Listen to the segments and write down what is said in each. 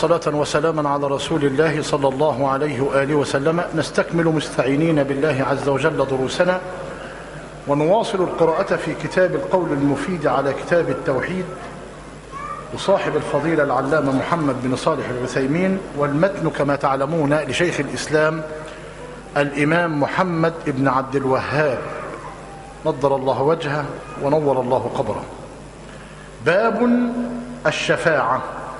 وصلاة وسلاما على رسول الله صلى الله عليه وآله وسلم. نستكمل مستعينين بالله عز وجل دروسنا، ونواصل القراءة في كتاب القول المفيد على كتاب التوحيد لصاحب الفضيلة العلامة محمد بن صالح العثيمين، والمتن كما تعلمون لشيخ الإسلام الإمام محمد بن عبد الوهاب نضر الله وجهه ونور الله قبره. باب الشفاعة.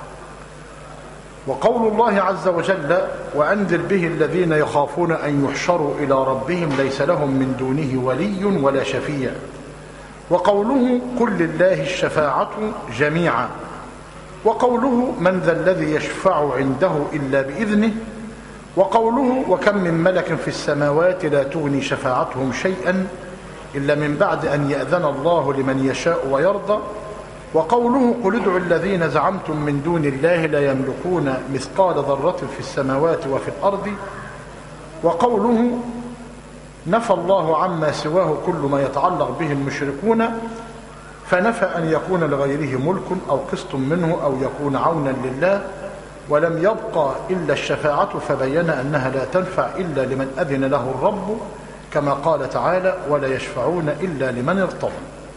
وقول الله عز وجل: وأنذر به الذين يخافون أن يحشروا إلى ربهم ليس لهم من دونه ولي ولا شفيع. وقوله: قل لله الشفاعة جميعا. وقوله: من ذا الذي يشفع عنده إلا بإذنه. وقوله: وكم من ملك في السماوات لا تغني شفاعتهم شيئا إلا من بعد أن يأذن الله لمن يشاء ويرضى. وقوله: قل ادعوا الذين زعمتم من دون الله لا يملكون مثقال ذرة في السماوات وفي الأرض. وقوله: نفى الله عما سواه كل ما يتعلق به المشركون، فنفى أن يكون لغيره ملك أو قسط منه أو يكون عونا لله، ولم يبقى إلا الشفاعة، فبين أنها لا تنفع إلا لمن أذن له الرب، كما قال تعالى: ولا يشفعون إلا لمن ارتضى.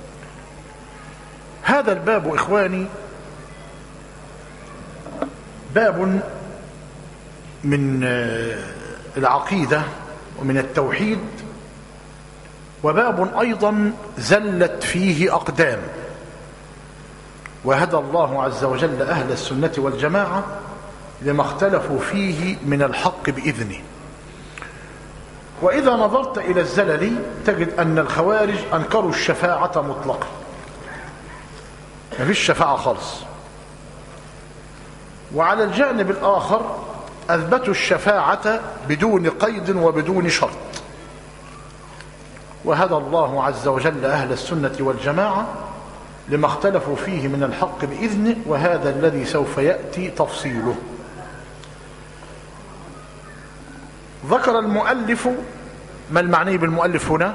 هذا الباب إخواني باب من العقيدة ومن التوحيد، وباب أيضا زلت فيه أقدام، وهدى الله عز وجل أهل السنة والجماعة لما اختلفوا فيه من الحق بإذنه. وإذا نظرت إلى الزلل تجد أن الخوارج أنكروا الشفاعة مطلقا، ما فيش شفاعة خالص. وعلى الجانب الآخر أثبتوا الشفاعة بدون قيد وبدون شرط، وهدى الله عز وجل أهل السنة والجماعة لما اختلفوا فيه من الحق بإذنه، وهذا الذي سوف يأتي تفصيله. ذكر المؤلف، ما المعني بالمؤلف هنا؟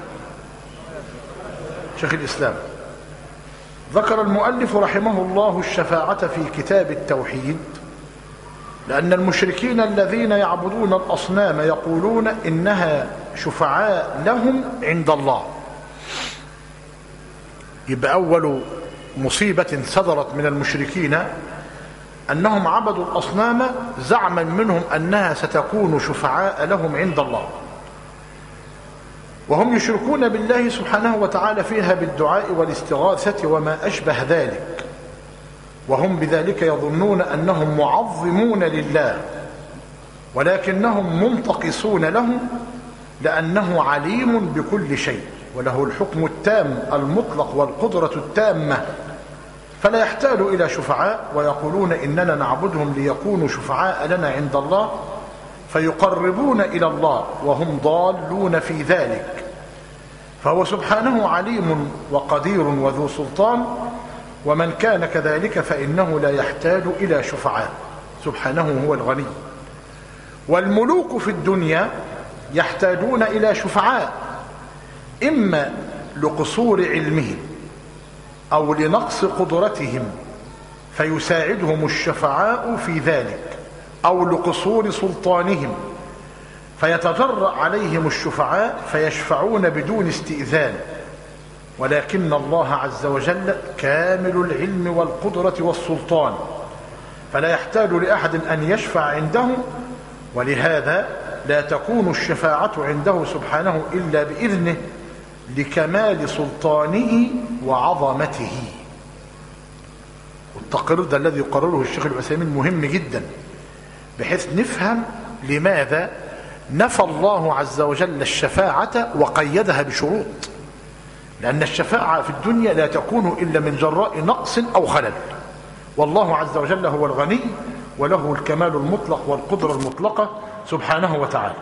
شيخ الإسلام. ذكر المؤلف رحمه الله الشفاعة في كتاب التوحيد، لأن المشركين الذين يعبدون الأصنام يقولون إنها شفعاء لهم عند الله. يبقى أول مصيبة صدرت من المشركين أنهم عبدوا الأصنام زعما منهم أنها ستكون شفعاء لهم عند الله، وهم يشركون بالله سبحانه وتعالى فيها بالدعاء والاستغاثة وما أشبه ذلك، وهم بذلك يظنون أنهم معظمون لله، ولكنهم منتقصون له، لأنه عليم بكل شيء وله الحكم التام المطلق والقدرة التامة، فلا يحتاج إلى شفعاء. ويقولون إننا نعبدهم ليكونوا شفعاء لنا عند الله، فيقربون إلى الله وهم ضالون في ذلك. فهو سبحانه عليم وقدير وذو سلطان، ومن كان كذلك فإنه لا يحتاج إلى شفعاء، سبحانه هو الغني. والملوك في الدنيا يحتاجون إلى شفعاء، إما لقصور علمهم أو لنقص قدرتهم فيساعدهم الشفعاء في ذلك، أو لقصور سلطانهم فيتجرأ عليهم الشفعاء فيشفعون بدون استئذان. ولكن الله عز وجل كامل العلم والقدرة والسلطان، فلا يحتاج لأحد أن يشفع عنده، ولهذا لا تكون الشفاعة عنده سبحانه إلا بإذنه لكمال سلطانه وعظمته. والتقرير ده الذي يقرره الشيخ العثيمين مهم جدا، بحيث نفهم لماذا نفى الله عز وجل الشفاعة وقيدها بشروط، لأن الشفاعة في الدنيا لا تكون إلا من جراء نقص أو خلل، والله عز وجل هو الغني وله الكمال المطلق والقدرة المطلقة سبحانه وتعالى.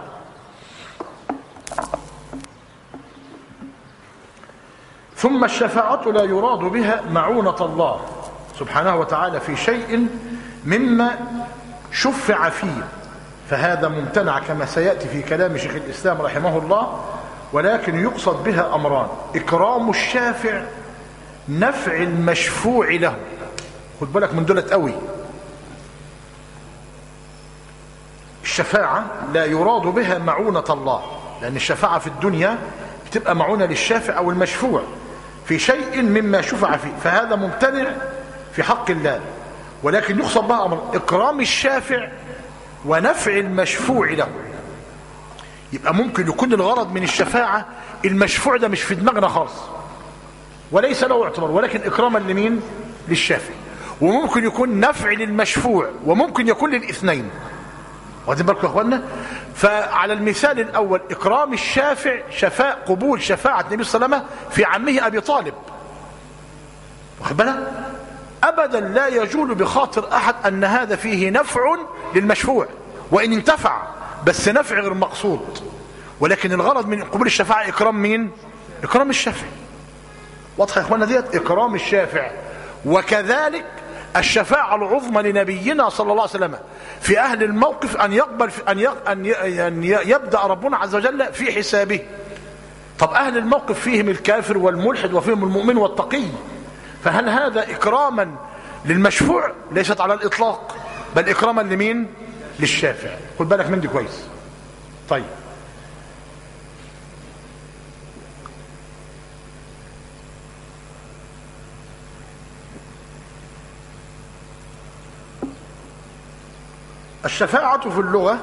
ثم الشفاعة لا يراد بها معونة الله سبحانه وتعالى في شيء مما شفع فيه، فهذا ممتنع كما سيأتي في كلام شيخ الإسلام رحمه الله. ولكن يقصد بها أمران: إكرام الشافع، نفع المشفوع له. خد بالك من دولة قوي. الشفاعة لا يراد بها معونة الله، لأن الشفاعة في الدنيا بتبقى معونة للشافع أو المشفوع في شيء مما شفع فيه، فهذا ممتنع في حق الله. ولكن يقصد بها أمر إكرام الشافع ونفع المشفوع له. يبقى ممكن يكون الغرض من الشفاعة المشفوع ده مش في دماغنا خالص وليس له اعتبار، ولكن إكراما لمين؟ للشافع. وممكن يكون نفع للمشفوع وممكن يكون للاثنين. واخدين بالكم يا اخوانا؟ فعلى المثال الاول اكرام الشافع قبول شفاعه النبي صلى الله عليه وسلم في عمه ابي طالب. واخد بالك؟ ابدا لا يجول بخاطر احد ان هذا فيه نفع للمشفوع، وان انتفع بس نفع غير مقصود. ولكن الغرض من قبول الشفاعه اكرام مين؟ اكرام الشافع. واضحه يا اخوانا ديت؟ اكرام الشافع. وكذلك الشفاعة العظمى لنبينا صلى الله عليه وسلم في أهل الموقف أن يقبل أن يبدأ ربنا عز وجل في حسابه. طب أهل الموقف فيهم الكافر والملحد وفيهم المؤمن والتقي، فهل هذا إكراما للمشفوع؟ ليست على الإطلاق، بل إكراما لمين؟ للشافع. خد بالك من دي كويس. طيب الشفاعة في اللغة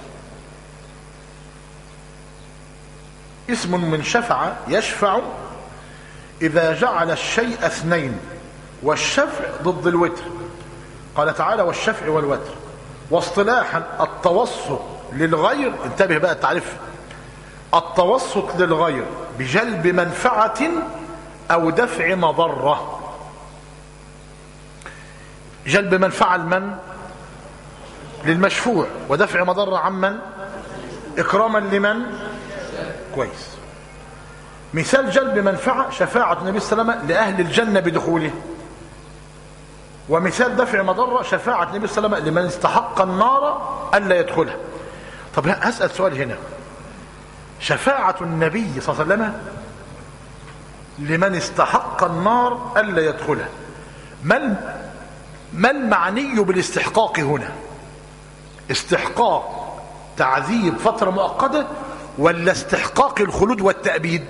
اسم من شفع يشفع إذا جعل الشيء اثنين، والشفع ضد الوتر. قال تعالى والشفع والوتر. واصطلاحا التوسط للغير، انتبه بقى التعريف، التوسط للغير بجلب منفعة أو دفع مضرة. جلب منفعة لمن؟ للمشفوع، ودفع مضرة عمن؟ إكراما لمن؟ كويس. مثال جلب منفعة شفاعة النبي صلى الله عليه وسلم لأهل الجنة بدخوله، ومثال دفع مضرة شفاعة النبي صلى الله عليه وسلم لمن استحق النار ألا يدخلها. طب هسأل سؤال هنا، شفاعة النبي صلى الله عليه وسلم لمن استحق النار ألا يدخلها، ما المعني بالاستحقاق هنا؟ استحقاق تعذيب فترة مؤقتة ولا استحقاق الخلود والتأبيد؟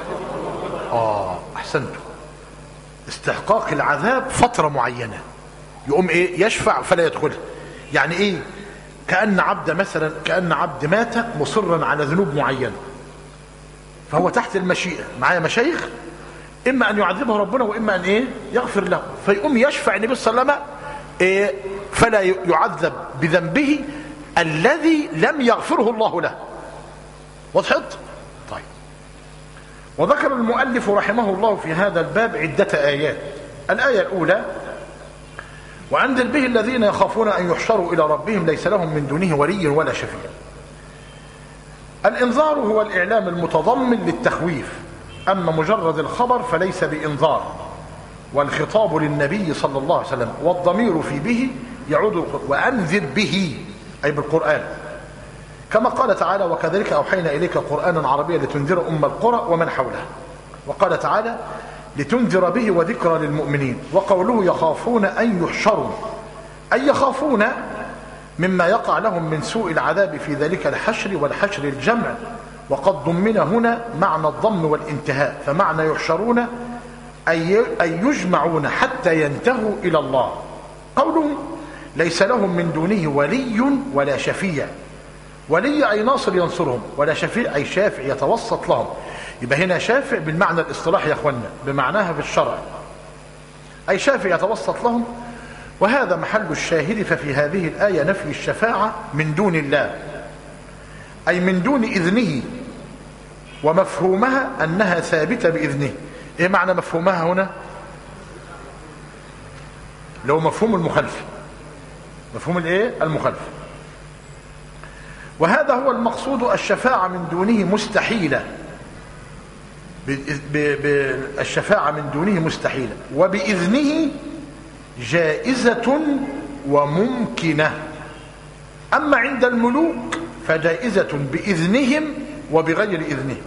احسنتم. استحقاق العذاب فترة معينة، يقوم ايه؟ يشفع فلا يدخلها. يعني ايه؟ كأن عبد مثلا، كأن عبد مات مصرا على ذنوب معينة، فهو تحت المشيئة، معايا مشايخ، اما ان يعذبه ربنا واما ان ايه؟ يغفر له. فيقوم يشفع النبي صلى الله عليه وسلم فلا يعذب بذنبه الذي لم يغفره الله له. وضحت؟ طيب. وذكر المؤلف رحمه الله في هذا الباب عدة آيات. الآية الأولى وأنذر به الذين يخافون أن يحشروا إلى ربهم ليس لهم من دونه ولي ولا شفيع. الإنذار هو الإعلام المتضمن للتخويف، أما مجرد الخبر فليس بإنذار، والخطاب للنبي صلى الله عليه وسلم، والضمير في به يعود وأنذر به أي بالقرآن، كما قال تعالى وكذلك أوحينا إليك قرآنا عربيا لتنذر أم القرى ومن حولها. وقال تعالى لتنذر به وذكرى للمؤمنين. وقوله يخافون أن يحشروا، أي يخافون مما يقع لهم من سوء العذاب في ذلك الحشر، والحشر الجمع، وقد ضمن هنا معنى الضم والانتهاء، فمعنى يحشرون أي يجمعون حتى ينتهوا إلى الله. قوله ليس لهم من دونه ولي ولا شفيع، ولي أي ناصر ينصرهم، ولا شفيع أي شافع يتوسط لهم. يبقى هنا شافع بالمعنى الاصطلاحي يا اخوانا، بمعناها في الشرع أي شافع يتوسط لهم. وهذا محل الشاهد. ففي هذه الآية نفي الشفاعة من دون الله، أي من دون إذنه، ومفهومها أنها ثابتة بإذنه. إيه معنى مفهومها هنا؟ لو مفهوم المخالفة، مفهوم الايه؟ المخالفة. وهذا هو المقصود، الشفاعة من دونه مستحيلة، الشفاعة من دونه مستحيلة، وبإذنه جائزة وممكنة. أما عند الملوك فجائزة بإذنهم وبغير إذنهم.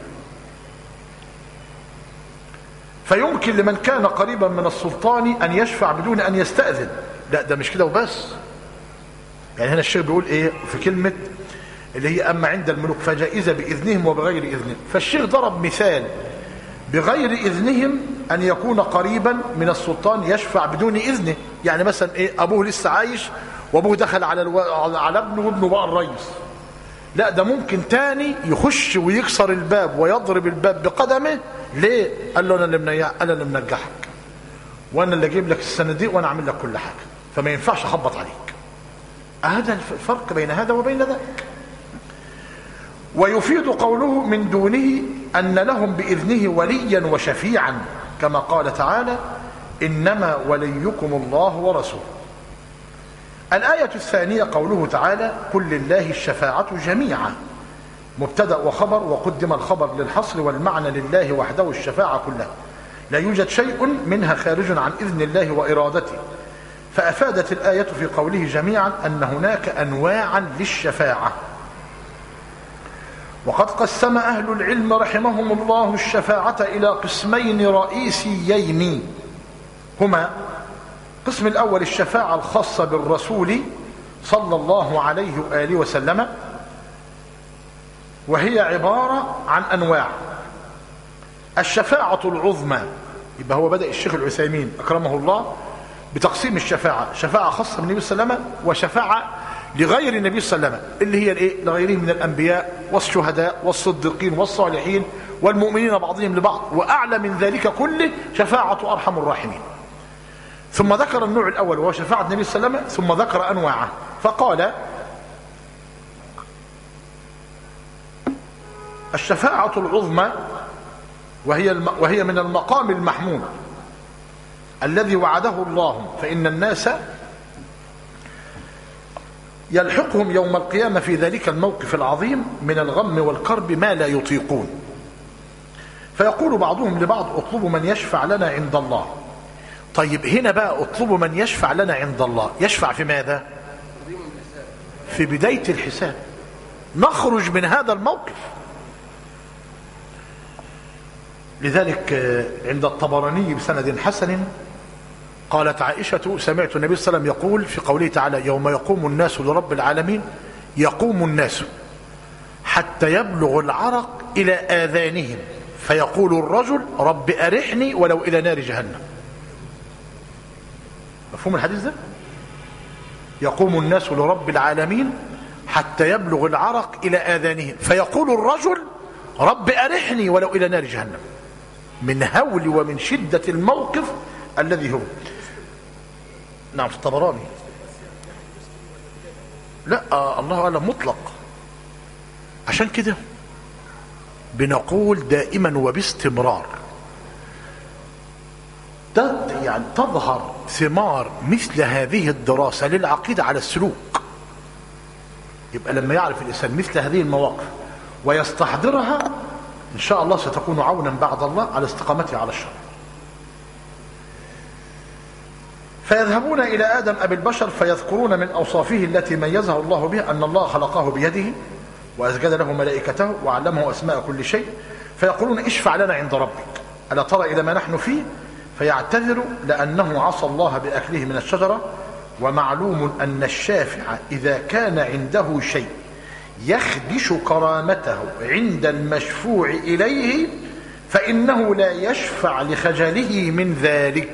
فيمكن لمن كان قريبا من السلطان أن يشفع بدون أن يستأذن. لا، ده مش كده وبس، يعني هنا الشيخ بيقول ايه في كلمة اللي هي أما عند الملوك فجائزة بإذنهم وبغير إذنهم. فالشيخ ضرب مثال بغير إذنهم أن يكون قريبا من السلطان يشفع بدون إذنه. يعني مثلا إيه، أبوه لسه عايش وأبوه دخل على ابنه وابنه بقى الرئيس، لا ده ممكن تاني يخش ويكسر الباب ويضرب الباب بقدمه. ليه؟ قال له أنا اللي منجحك وأنا اللي أجيب لك الصناديق وأنا أعمل لك كل حاجة، فما ينفعش أخبط عليك. هذا الفرق بين هذا وبين ذاك. ويفيد قوله من دونه أن لهم بإذنه وليا وشفيعا، كما قال تعالى إنما وليكم الله ورسوله. الآية الثانية قوله تعالى قل لله الشفاعة جميعا، مبتدأ وخبر، وقدم الخبر للحصر، والمعنى لله وحده الشفاعة كلها، لا يوجد شيء منها خارج عن إذن الله وإرادته. فأفادت الآية في قوله جميعا أن هناك أنواعا للشفاعة. وقد قسم أهل العلم رحمهم الله الشفاعة إلى قسمين رئيسيين، هما: قسم الأول الشفاعة الخاصة بالرسول صلى الله عليه وآله وسلم، وهي عبارة عن أنواع. الشفاعة العظمى، يبقى هو بدأ الشيخ العثيمين أكرمه الله بتقسيم الشفاعة: شفاعة خاصة بالنبي صلى الله عليه وسلم، وشفاعة لغير النبي صلى الله عليه وسلم اللي هي الايه؟ لغيرهم من الأنبياء والشهداء والصديقين والصالحين والمؤمنين بعضهم لبعض، وأعلى من ذلك كله شفاعة أرحم الراحمين. ثم ذكر النوع الأول وهو شفاعة النبي صلى الله عليه وسلم، ثم ذكر أنواعه فقال: الشفاعة العظمى وهي من المقام المحمود الذي وعده الله، فإن الناس يلحقهم يوم القيامة في ذلك الموقف العظيم من الغم والكرب ما لا يطيقون، فيقول بعضهم لبعض اطلبوا من يشفع لنا عند الله. طيب هنا بقى اطلبوا من يشفع لنا عند الله، يشفع في ماذا؟ في بداية الحساب، نخرج من هذا الموقف. لذلك عند الطبراني بسند حسن قالت عائشة: سمعت النبي صلى الله عليه وسلم يقول في قوله تعالى: يوم يقوم الناس لرب العالمين، يقوم الناس حتى يبلغ العرق إلى آذانهم، فيقول الرجل: رب أرحني ولو إلى نار جهنم. مفهوم الحديث ده؟ يقوم الناس لرب العالمين حتى يبلغ العرق إلى آذانهم، فيقول الرجل: رب أرحني ولو إلى نار جهنم، من هول ومن شدة الموقف الذي هو. نعم في الطبراني. لا الله أعلم مطلق. عشان كده بنقول دائما وباستمرار يعني تظهر ثمار مثل هذه الدراسة للعقيدة على السلوك. يبقى لما يعرف الإنسان مثل هذه المواقف ويستحضرها إن شاء الله ستكون عونا بعد الله على استقامته على الشر. فيذهبون إلى آدم أبي البشر فيذكرون من أوصافه التي ميزه الله بها أن الله خلقه بيده وأسجد له ملائكته وعلمه أسماء كل شيء، فيقولون: اشفع لنا عند ربك، ألا ترى إلى ما نحن فيه؟ فيعتذر لأنه عصى الله بأكله من الشجرة، ومعلوم أن الشافع إذا كان عنده شيء يخدش كرامته عند المشفوع إليه فإنه لا يشفع لخجله من ذلك.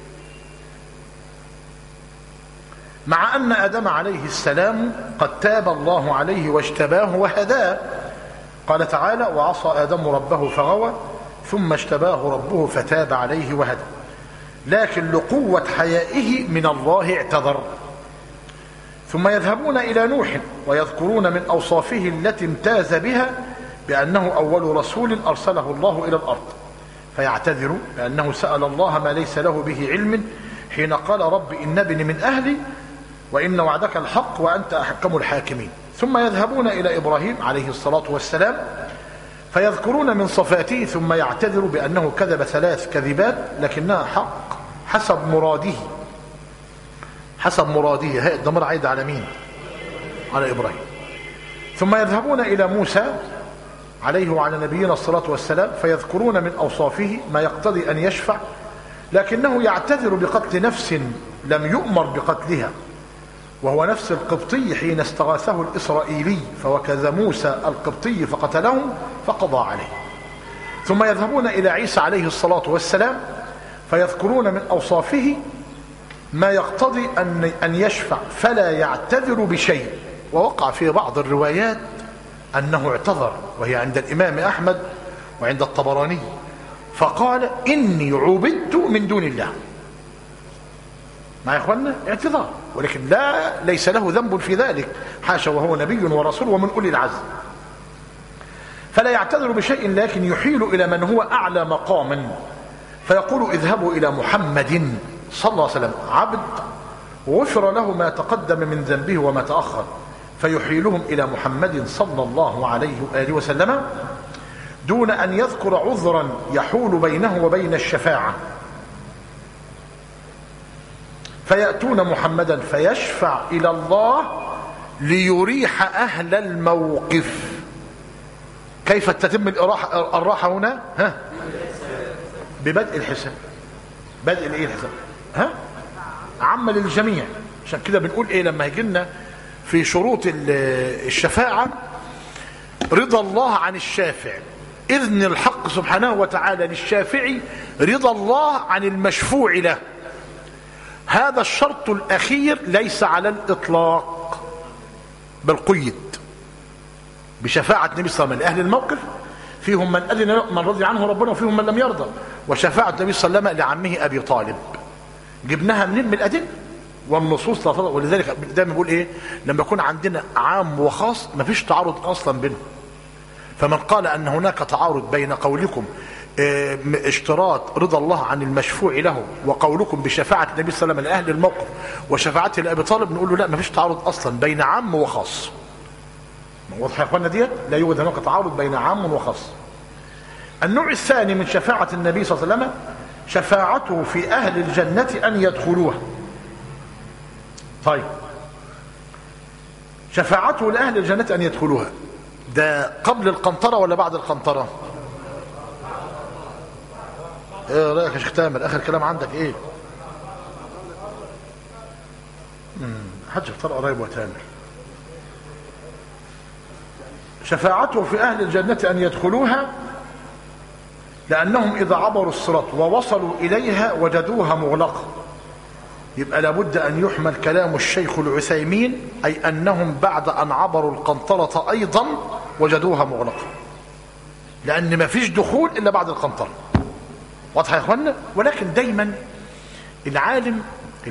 مع أن آدم عليه السلام قد تاب الله عليه واجتباه وهداه، قال تعالى: وعصى آدم ربه فغوى ثم اجتباه ربه فتاب عليه وهدى، لكن لقوة حيائه من الله اعتذر. ثم يذهبون إلى نوح ويذكرون من أوصافه التي امتاز بها بأنه أول رسول أرسله الله إلى الأرض، فيعتذر بأنه سأل الله ما ليس له به علم حين قال: رب إن ابني من أهلي وإن وعدك الحق وأنت أحكم الحاكمين. ثم يذهبون إلى إبراهيم عليه الصلاة والسلام فيذكرون من صفاته، ثم يعتذر بأنه كذب 3 كذبات لكنها حق حسب مراده. حسب مراده، هي الضمير عايد على مين؟ على إبراهيم. ثم يذهبون إلى موسى عليه وعلى نبينا الصلاة والسلام فيذكرون من أوصافه ما يقتضي أن يشفع، لكنه يعتذر بقتل نفس لم يؤمر بقتلها، وهو نفس القبطي حين استغاثه الإسرائيلي فوكز موسى القبطي فقتله فقضى عليه. ثم يذهبون إلى عيسى عليه الصلاة والسلام فيذكرون من أوصافه ما يقتضي أن يشفع فلا يعتذر بشيء. ووقع في بعض الروايات أنه اعتذر، وهي عند الإمام أحمد وعند الطبراني، فقال إني عبدت من دون الله. ما يا إخوانا اعتذار، ولكن ليس له ذنب في ذلك، حاشا، وهو نبي ورسول ومن أولي العزم. فلا يعتذر بشيء، لكن يحيل إلى من هو أعلى مقاما فيقول اذهبوا إلى محمد صلى الله عليه وسلم عبد غفر له ما تقدم من ذنبه وما تأخر، فيحيلهم إلى محمد صلى الله عليه وآله وسلم دون أن يذكر عذرا يحول بينه وبين الشفاعة. فيأتون محمدا فيشفع إلى الله ليريح أهل الموقف. كيف تتم الراحة هنا؟ ببدء الحساب. بدء الحساب عم للجميع. عشان كده بنقول لما يجي لنا في شروط الشفاعة رضا الله عن الشافع، إذن الحق سبحانه وتعالى للشافعي، رضا الله عن المشفوع له. هذا الشرط الأخير ليس على الإطلاق، بل قيد بشفاعة النبي صلى الله عليه وسلم لأهل الموقف، فيهم من أذن من رضي عنه ربنا وفيهم من لم يرضى، وشفاعة النبي صلى الله عليه وسلم لعمه أبي طالب. جبناها منين؟ من الأدلة والنصوص. ولذلك دايما بقول لما يكون عندنا عام وخاص مفيش تعارض أصلا بينهم. فمن قال أن هناك تعارض بين قولكم اشتراط رضا الله عن المشفوع له وقولكم بشفاعة النبي صلى الله عليه وسلم لأهل الموقف وشفاعته لأبي طالب، نقول له لا، مفيش تعارض أصلا بين عام وخاص. واضح يا اخوانا؟ ديت لا يوجد هناك تعارض بين عام وخاص. النوع الثاني من شفاعة النبي صلى الله عليه وسلم شفاعته في أهل الجنة أن يدخلوها. طيب، شفاعته لأهل الجنة أن يدخلوها ده قبل القنطرة ولا بعد القنطرة؟ ايه رأيك يا شيخ تامر؟ آخر كلام عندك ايه؟ حج اختار قريب وتامر. شفاعته في أهل الجنة أن يدخلوها لأنهم إذا عبروا الصراط ووصلوا إليها وجدوها مغلقة. يبقى لابد أن يحمل كلام الشيخ العثيمين، أي أنهم بعد أن عبروا القنطرة أيضا وجدوها مغلقة، لأن ما فيش دخول إلا بعد القنطرة. واضح يا إخوانا؟ ولكن دايما العالم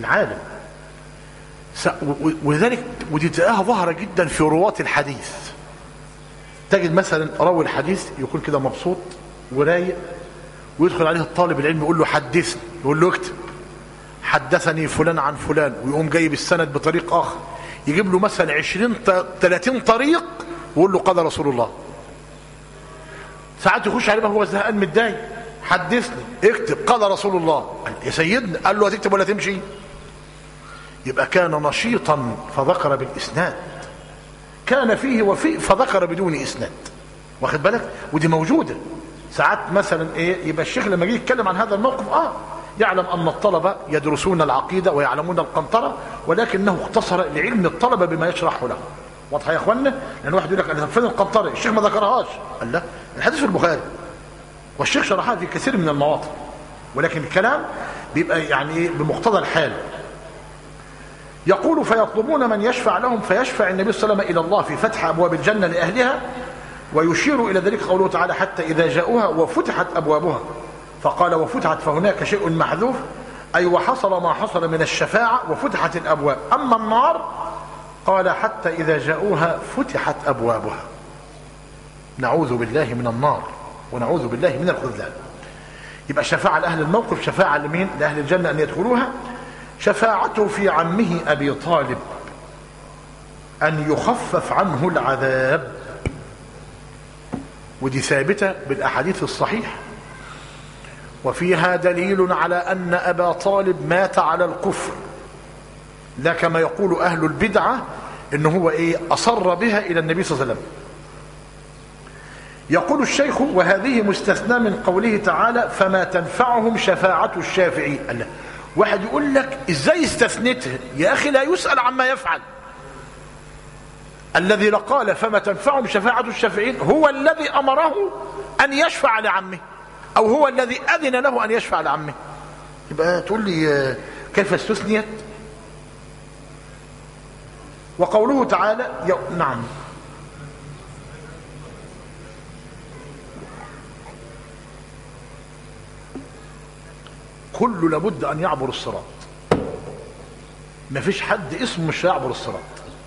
ولذلك ودي تلاقيها ظاهرة جدا في رواة الحديث. تجد مثلا راوي الحديث يكون كده مبسوط ورايق، ويدخل عليه الطالب العلم يقول له حدثني، يقول له اكتب حدثني فلان عن فلان، ويقوم جايب السند بطريق آخر، يجيب له مثلا 20-30 طريق ويقول له قال رسول الله. ساعات يخش عليه وهو زهقان متضايق، حدثني، اكتب قال رسول الله. يا سيدنا، قال له هتكتب ولا تمشي؟ يبقى كان نشيطا فذكر بالإسناد، كان فيه وفيه فذكر بدون إسناد. واخد بالك؟ ودي موجودة ساعات. مثلا يبقى الشيخ لما يجي يتكلم عن هذا الموقف يعلم أن الطلبة يدرسون العقيدة ويعلمون القنطرة، ولكنه اختصر لعلم الطلبة بما يشرحه له. واضح يا اخوانا؟ لأن واحد يقول لك أنا فين القنطرة؟ الشيخ ما ذكرهاش. قال لا، الحديث في البخاري والشيخ شرحها في كثير من المواطن، ولكن الكلام بيبقى بمقتضى الحال. يقول فيطلبون من يشفع لهم فيشفع النبي صلى الله عليه وسلم إلى الله في فتح أبواب الجنة لأهلها، ويشير إلى ذلك قوله تعالى حتى إذا جاءوها وفتحت أبوابها. فقال وفتحت فهناك شيء محذوف، أي وحصل ما حصل من الشفاعة وفتحت الأبواب. أما النار قال حتى إذا جاءوها فتحت أبوابها. نعوذ بالله من النار ونعوذ بالله من الخذلان. يبقى شفاعة لأهل الموقف، شفاعة لمين؟ لأهل الجنة أن يدخلوها. شفاعته في عمه أبي طالب أن يخفف عنه العذاب، ودي ثابتة بالأحاديث الصحيح، وفيها دليل على أن أبا طالب مات على الكفر، لا كما يقول أهل البدعة إنه هو أصر بها إلى النبي صلى الله عليه وسلم. يقول الشيخ وهذه مستثنى من قوله تعالى فما تنفعهم شفاعة الشافعين. واحد يقول لك ازاي استثنته؟ يا اخي لا يسأل عما يفعل. الذي قال فما تنفعهم شفاعة الشافعين هو الذي امره ان يشفع لعمه، او هو الذي اذن له ان يشفع لعمه. يبقى تقول لي كيف استثنيت؟ وقوله تعالى نعم. كل لابد ان يعبر الصراط، ما فيش حد اسمه مش يعبر الصراط.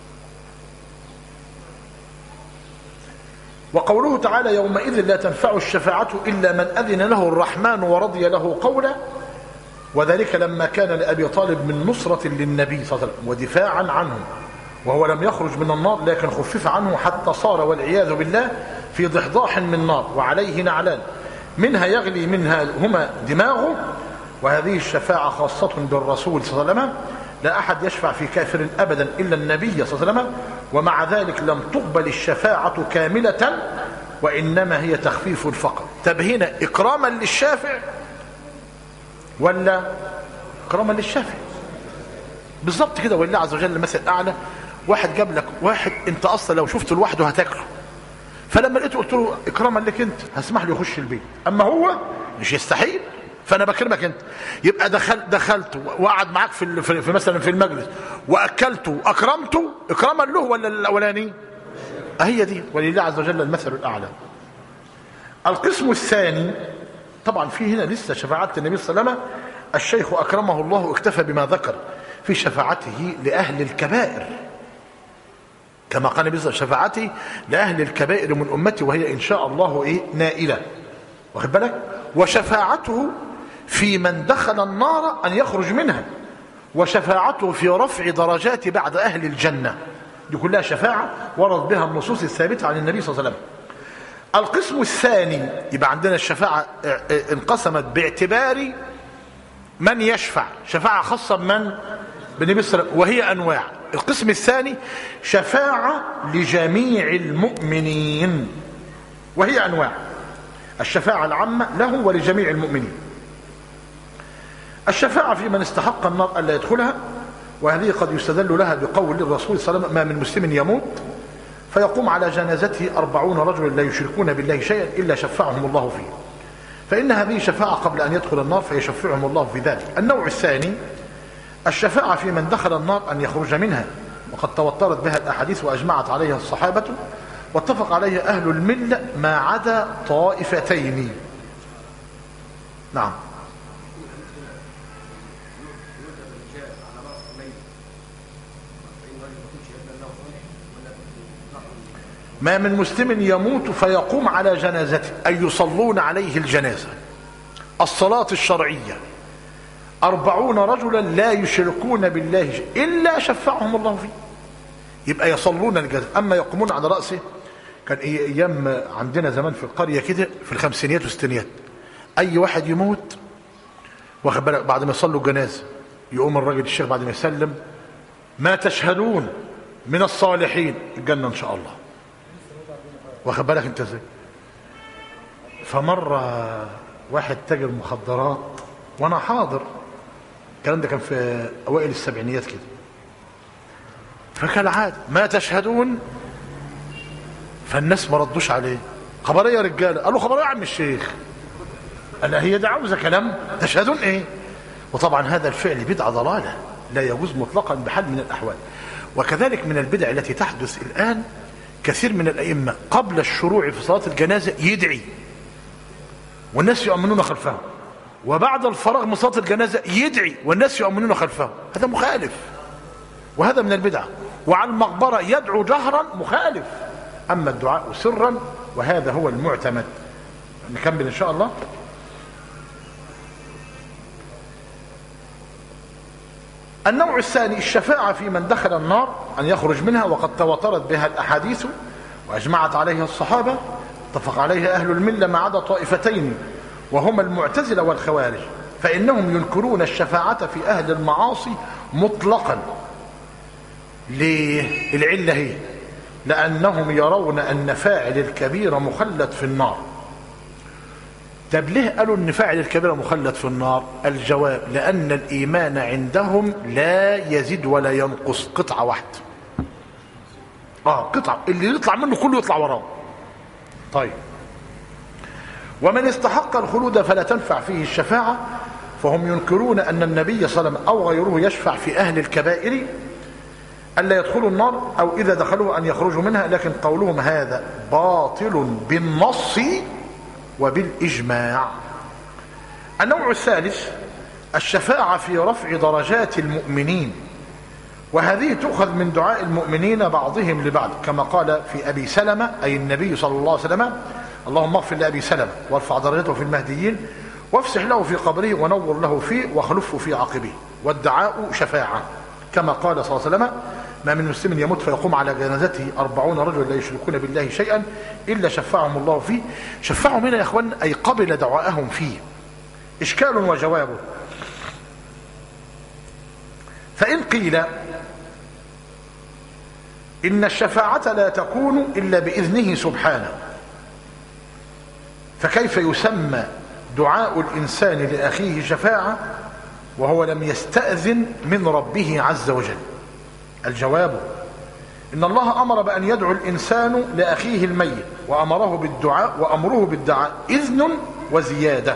وقوله تعالى يومئذ لا تنفع الشفاعة إلا من أذن له الرحمن ورضي له قولا، وذلك لما كان لأبي طالب من نصرة للنبي صلى الله عليه وسلم ودفاعا عنه، وهو لم يخرج من النار لكن خفف عنه حتى صار والعياذ بالله في ضحضاح من نار وعليه نعلان منها يغلي منها هما دماغه. وهذه الشفاعة خاصة بالرسول صلى الله عليه وسلم، لا أحد يشفع في كافر أبدا إلا النبي صلى الله عليه وسلم، ومع ذلك لم تقبل الشفاعة كاملة وإنما هي تخفيف فقط. طب هنا إكراما للشافع ولا إكراما للشافع؟ بالضبط كده. والله عز وجل مثل أعلى. واحد جاب لك واحد أنت أصلا لو شفته لوحده هتاكله، فلما لقيته قلت له إكراما لك أنت هسمح له يخش البيت، أما هو مش يستحيل، فانا بكرمك انت. يبقى دخلت وقعد معاك في مثلا في المجلس واكلته واكرمته اكراما له ولا الاولاني؟ هي دي. ولله عز وجل المثل الاعلى. القسم الثاني طبعا في هنا لسه شفاعه النبي صلى الله عليه وسلم. الشيخ اكرمه الله اكتفى بما ذكر في شفاعته لاهل الكبائر، كما قال النبي صلى الله عليه وسلم شفاعتي لاهل الكبائر من امتي وهي ان شاء الله نائله. واخد بالك؟ وشفاعته في من دخل النار أن يخرج منها، وشفاعته في رفع درجات بعد أهل الجنة. دي كلها شفاعة ورد بها النصوص الثابتة عن النبي صلى الله عليه وسلم. القسم الثاني يبقى عندنا الشفاعة انقسمت باعتبار من يشفع، شفاعة خاصة بمن؟ بالنبي صلى الله عليه وسلم، وهي أنواع. القسم الثاني شفاعة لجميع المؤمنين وهي أنواع. الشفاعة العامة له ولجميع المؤمنين. الشفاعة في من استحق النار ألا يدخلها، وهذه قد يستدل لها بقول الرسول صلى الله عليه وسلم ما من مسلم يموت فيقوم على جنازته 40 رجلا لا يشركون بالله شيئا إلا شفعهم الله فيه، فإن هذه شفاعة قبل أن يدخل النار فيشفعهم الله في ذلك. النوع الثاني الشفاعة في من دخل النار أن يخرج منها، وقد توترت بها الأحاديث وأجمعت عليها الصحابة واتفق عليها أهل الملة ما عدا طائفتين. نعم. ما من مسلم يموت فيقوم على جنازته أي يصلون عليه الجنازة الصلاة الشرعية 40 رجلا لا يشركون بالله إلا شفعهم الله فيه، يبقى يصلون الجنازة. أما يقومون على رأسه، كان أيام عندنا زمان في القرية كده في الخمسينيات والستينيات، أي واحد يموت واخد بالك بعد ما يصلوا الجنازة يقوم الراجل الشيخ بعد ما يسلم ما تشهدون من الصالحين الجنة إن شاء الله. واخد بالك انت ازاي؟ فمره واحد تاجر مخدرات وانا حاضر، الكلام ده كان في اوائل السبعينيات كده، فكالعاده ما تشهدون، فالناس ما ردوش عليه. خبر ايه يا رجاله؟ قالوا خبر ايه يا عم الشيخ؟ قال هي دي عاوزه كلام؟ تشهدون ايه؟ وطبعا هذا الفعل بدعه ضلاله لا يجوز مطلقا بحال من الاحوال. وكذلك من البدع التي تحدث الان كثير من الأئمة قبل الشروع في صلاة الجنازة يدعي والناس يؤمنون خلفه، وبعد الفراغ من صلاة الجنازة يدعي والناس يؤمنون خلفه. هذا مخالف وهذا من البدع. وعلى المقبرة يدعو جهرا مخالف، أما الدعاء سرا وهذا هو المعتمد. نكمل إن شاء الله. النوع الثاني الشفاعة في من دخل النار أن يخرج منها، وقد تواترت بها الأحاديث وأجمعت عليها الصحابة، اتفق عليها أهل الملة ما عدا طائفتين وهما المعتزلة والخوارج، فإنهم ينكرون الشفاعة في أهل المعاصي مطلقا. ليه؟ العلة هي لأنهم يرون أن فاعل الكبيرة مخلد في النار، طب ليه قالوا ان فاعل الكبيرة مخلد في النار؟ الجواب: لأن الإيمان عندهم لا يزيد ولا ينقص، قطعة واحدة. قطعة، اللي يطلع منه كله يطلع وراه. طيب، ومن استحق الخلود فلا تنفع فيه الشفاعة، فهم ينكرون أن النبي صلى الله عليه وسلم أو غيره يشفع في أهل الكبائر ألا يدخلوا النار، أو إذا دخلوا أن يخرجوا منها، لكن قولهم هذا باطل بالنص وبالإجماع. النوع الثالث الشفاعة في رفع درجات المؤمنين، وهذه تؤخذ من دعاء المؤمنين بعضهم لبعض، كما قال في أبي سلمة أي النبي صلى الله عليه وسلم: اللهم اغفر لأبي سلمة وارفع درجته في المهديين وافسح له في قبره ونور له فيه واخلفه في عقبه. والدعاء شفاعة، كما قال صلى الله عليه وسلم: ما من مسلم يموت فيقوم على جنازته 40 رجل لا يشركون بالله شيئا إلا شفعهم الله فيه. شفعهم هنا يا إخوان أي قبل دعاءهم فيه. إشكال وجوابه: فإن قيل إن الشفاعة لا تكون إلا بإذنه سبحانه، فكيف يسمى دعاء الإنسان لأخيه شفاعة وهو لم يستأذن من ربه عز وجل؟ الجواب: إن الله أمر بأن يدعو الإنسان لأخيه الميت، وأمره بالدعاء، وأمره بالدعاء إذن وزيادة.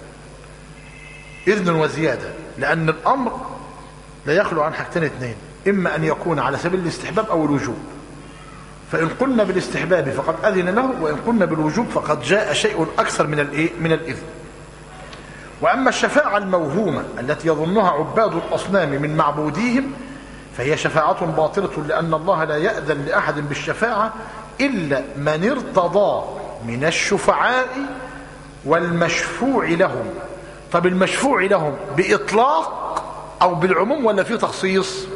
إذن وزيادة، لأن الأمر لا يخلو عن حاجتين اثنين: إما أن يكون على سبيل الاستحباب أو الوجوب. فإن قلنا بالاستحباب فقد أذن له، وإن قلنا بالوجوب فقد جاء شيء أكثر من الإذن. وأما الشفاعة الموهومة التي يظنها عباد الأصنام من معبوديهم فهي شفاعة باطلة، لأن الله لا يأذن لأحد بالشفاعة إلا من ارتضى من الشفعاء والمشفوع لهم. طب المشفوع لهم بإطلاق أو بالعموم ولا في تخصيص؟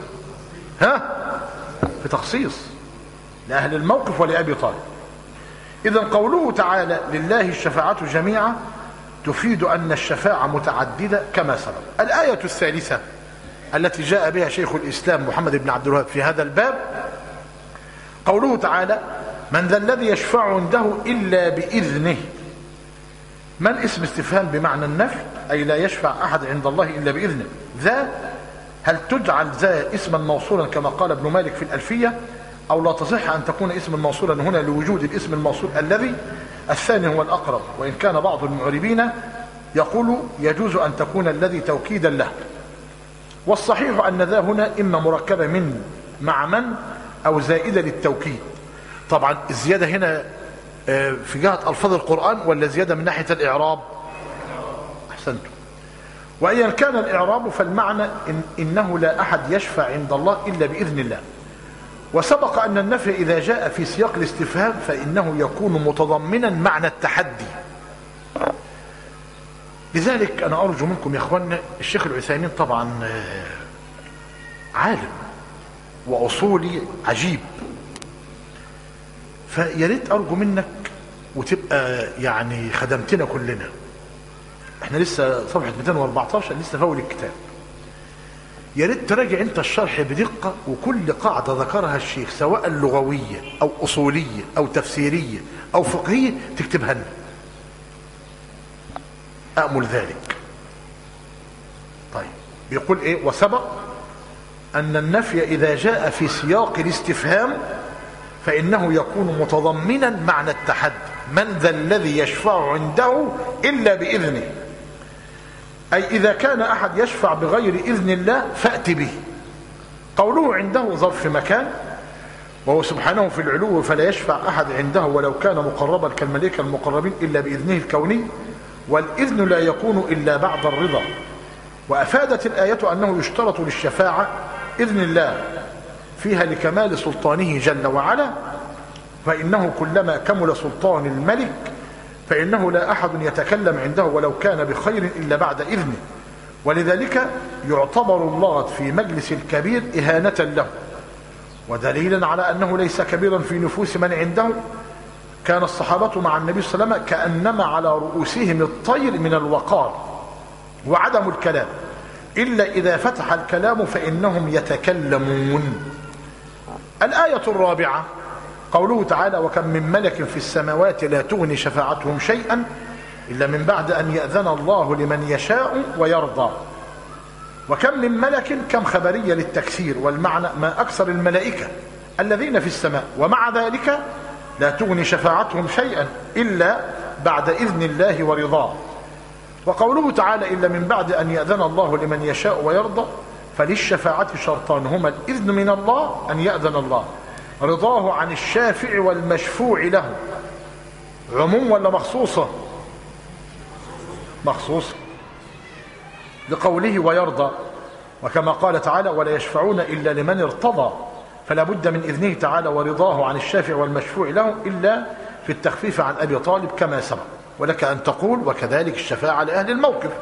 في تخصيص لأهل الموقف ولأبي طالب. إذن قوله تعالى: لله الشفاعة جميعا تفيد أن الشفاعة متعددة كما سبق. الآية الثالثة التي جاء بها شيخ الإسلام محمد بن عبد الوهاب في هذا الباب قوله تعالى: من ذا الذي يشفع عنده إلا بإذنه. من اسم استفهام بمعنى النفي، أي لا يشفع أحد عند الله إلا بإذنه. ذا هل تجعل ذا اسما موصولا كما قال ابن مالك في الألفية، أو لا تصح أن تكون اسما موصولا هنا لوجود الاسم الموصول الذي؟ الثاني هو الأقرب، وإن كان بعض المعربين يقول يجوز أن تكون الذي توكيدا له. والصحيح أن ذا هنا إما مركبة من مع من أو زائدة للتوكيد. طبعا الزيادة هنا في جهة ألفاظ القرآن ولا زيادة من ناحية الإعراب؟ أحسنتم. وإن كان الإعراب فالمعنى إنه لا أحد يشفع عند الله إلا بإذن الله. وسبق أن النفي إذا جاء في سياق الاستفهام فإنه يكون متضمنا معنى التحدي. لذلك أنا أرجو منكم يا أخوانا، الشيخ العثيمين طبعا عالم وأصولي عجيب، فياريت أرجو منك وتبقى يعني خدمتنا كلنا. احنا لسه صفحة 214 لسه فاول الكتاب. يا ريت تراجع انت الشرح بدقة، وكل قاعدة ذكرها الشيخ سواء لغوية أو أصولية أو تفسيرية أو فقهية تكتبها لنا. أأمل ذلك. طيب بيقول إيه؟ وسبق أن النفي إذا جاء في سياق الاستفهام فإنه يكون متضمنا معنى التحدي. من ذا الذي يشفع عنده إلا بإذنه، أي إذا كان أحد يشفع بغير إذن الله فأت به. قوله عنده ظرف مكان، وهو سبحانه في العلو فلا يشفع أحد عنده ولو كان مقربا كالملائكة المقربين إلا بإذنه الكوني، والإذن لا يكون إلا بعد الرضا. وأفادت الآية أنه يشترط للشفاعة إذن الله فيها لكمال سلطانه جل وعلا، فإنه كلما كمل سلطان الملك فإنه لا أحد يتكلم عنده ولو كان بخير إلا بعد إذنه. ولذلك يعتبر اللغط في مجلس الكبير إهانة له، ودليلا على أنه ليس كبيرا في نفوس من عنده. كان الصحابة مع النبي صلى الله عليه وسلم كأنما على رؤوسهم الطير من الوقار وعدم الكلام، إلا إذا فتح الكلام فإنهم يتكلمون. الآية الرابعة قوله تعالى: وكم من ملك في السماوات لا تغني شفاعتهم شيئا إلا من بعد أن يأذن الله لمن يشاء ويرضى. وكم من ملك، كم خبرية للتكثير، والمعنى ما أكثر الملائكة الذين في السماء، ومع ذلك لا تغني شفاعتهم شيئا إلا بعد إذن الله ورضاه. وقوله تعالى إلا من بعد أن يأذن الله لمن يشاء ويرضى، فللشفاعة شرطان هما الإذن من الله أن يأذن الله، رضاه عن الشافع والمشفوع له. عموم ولا مخصوصة؟ مخصوصة لقوله ويرضى، وكما قال تعالى ولا يشفعون إلا لمن ارتضى، فلا بد من إذنه تعالى ورضاه عن الشافع والمشفوع له إلا في التخفيف عن أبي طالب كما سبق. ولك أن تقول وكذلك الشفاعة لأهل الموقف.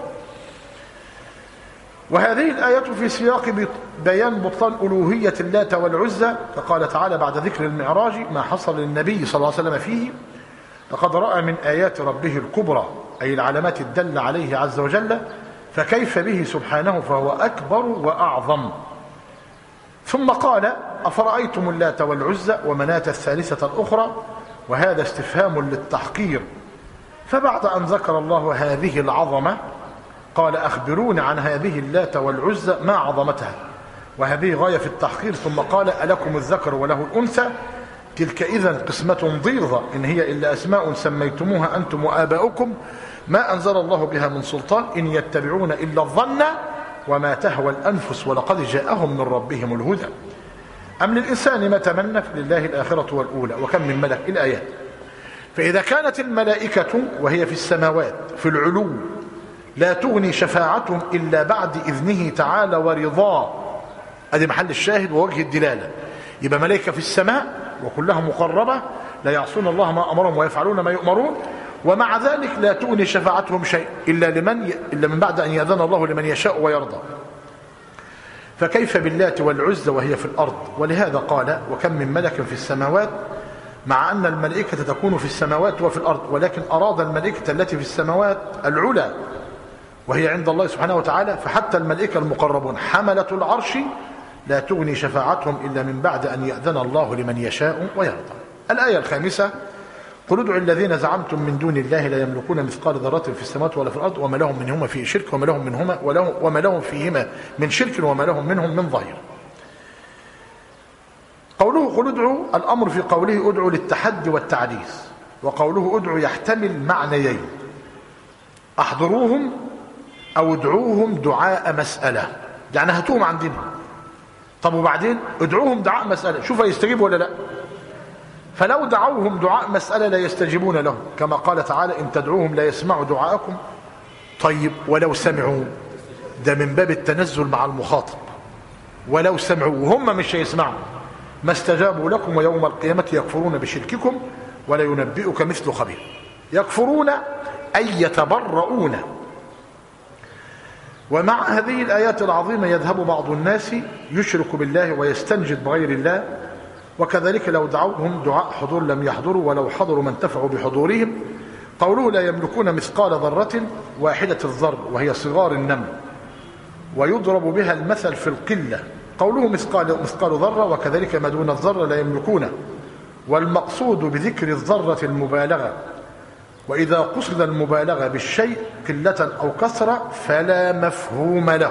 وهذه الآية في سياق بيان بطلان ألوهية اللات والعزى، فقال تعالى بعد ذكر المعراج ما حصل للنبي صلى الله عليه وسلم فيه: لقد رأى من آيات ربه الكبرى، أي العلامات الدالة عليه عز وجل، فكيف به سبحانه فهو أكبر وأعظم. ثم قال أفرأيتم اللات والعزى ومناة الثالثة الأخرى، وهذا استفهام للتحقير. فبعد أن ذكر الله هذه العظمة قال أخبرون عن هذه اللات والعزى ما عظمتها، وهذه غاية في التحقير. ثم قال ألكم الذكر وله الأنثى، تلك إذن قسمة ضيظى، إن هي إلا أسماء سميتموها أنتم وآباؤكم ما أنزل الله بها من سلطان، إن يتبعون إلا الظن وما تهوى الأنفس ولقد جاءهم من ربهم الهدى. أم للإنسان ما تمنى، لله الآخرة والأولى، وكم من ملك. الآيات. فإذا كانت الملائكة وهي في السماوات في العلو لا تغني شفاعتهم إلا بعد إذنه تعالى ورضاه، هذه محل الشاهد ووجه الدلالة. يبقى ملائكة في السماء وكلها مقربة لا يعصون الله ما أمرهم ويفعلون ما يؤمرون، ومع ذلك لا تغني شفاعتهم شيء إلا من بعد أن يأذن الله لمن يشاء ويرضى. فكيف باللات والعزى وهي في الأرض؟ ولهذا قال وكم من ملك في السماوات، مع أن الملائكة تكون في السماوات وفي الأرض، ولكن أراد الملائكة التي في السماوات العلا وهي عند الله سبحانه وتعالى، فحتى الملائكة المقربون حملة العرش لا تغني شفاعتهم إلا من بعد أن يأذن الله لمن يشاء ويرضى. الآية الخامسة: قل ادعوا الذين زعمتم من دون الله لا يملكون مثقال ذرة في السماوات ولا في الأرض وما لهم منهما في شرك وما لهم فيهما من شرك وما لهم منهم من ظهير. قوله قل ادعوا، الأمر في قوله ادعوا للتحدي والتعريس، وقوله ادعوا يحتمل معنيين: احضروهم أو ادعوهم دعاء مسألة، يعني هاتوهم عندنا. طب وبعدين ادعوهم دعاء مسألة، شوف يستجيبوا ولا لا. فلو دعوهم دعاء مسألة لا يستجيبون لهم، كما قال تعالى إن تدعوهم لا يسمعوا دعاءكم. طيب ولو سمعوا، ده من باب التنزل مع المخاطب، ولو سمعوا وهم مش هيسمعوا ما استجابوا لكم ويوم القيامة يكفرون بشرككم ولا ينبئك مثل خبير. يكفرون أي يتبرؤون. ومع هذه الآيات العظيمة يذهب بعض الناس يشرك بالله ويستنجد بغير الله، وكذلك لو دعوهم دعاء حضور لم يحضروا، ولو حضروا ما انتفعوا بحضورهم. قوله لا يملكون مثقال ذرة، واحدة الذر وهي صغار النمل، ويضرب بها المثل في القلة. قوله مثقال ذرة، وكذلك ما دون الذرة لا يملكونه، والمقصود بذكر الذرة المبالغة، وإذا قصد المبالغة بالشيء قلة أو كثرة فلا مفهوم له.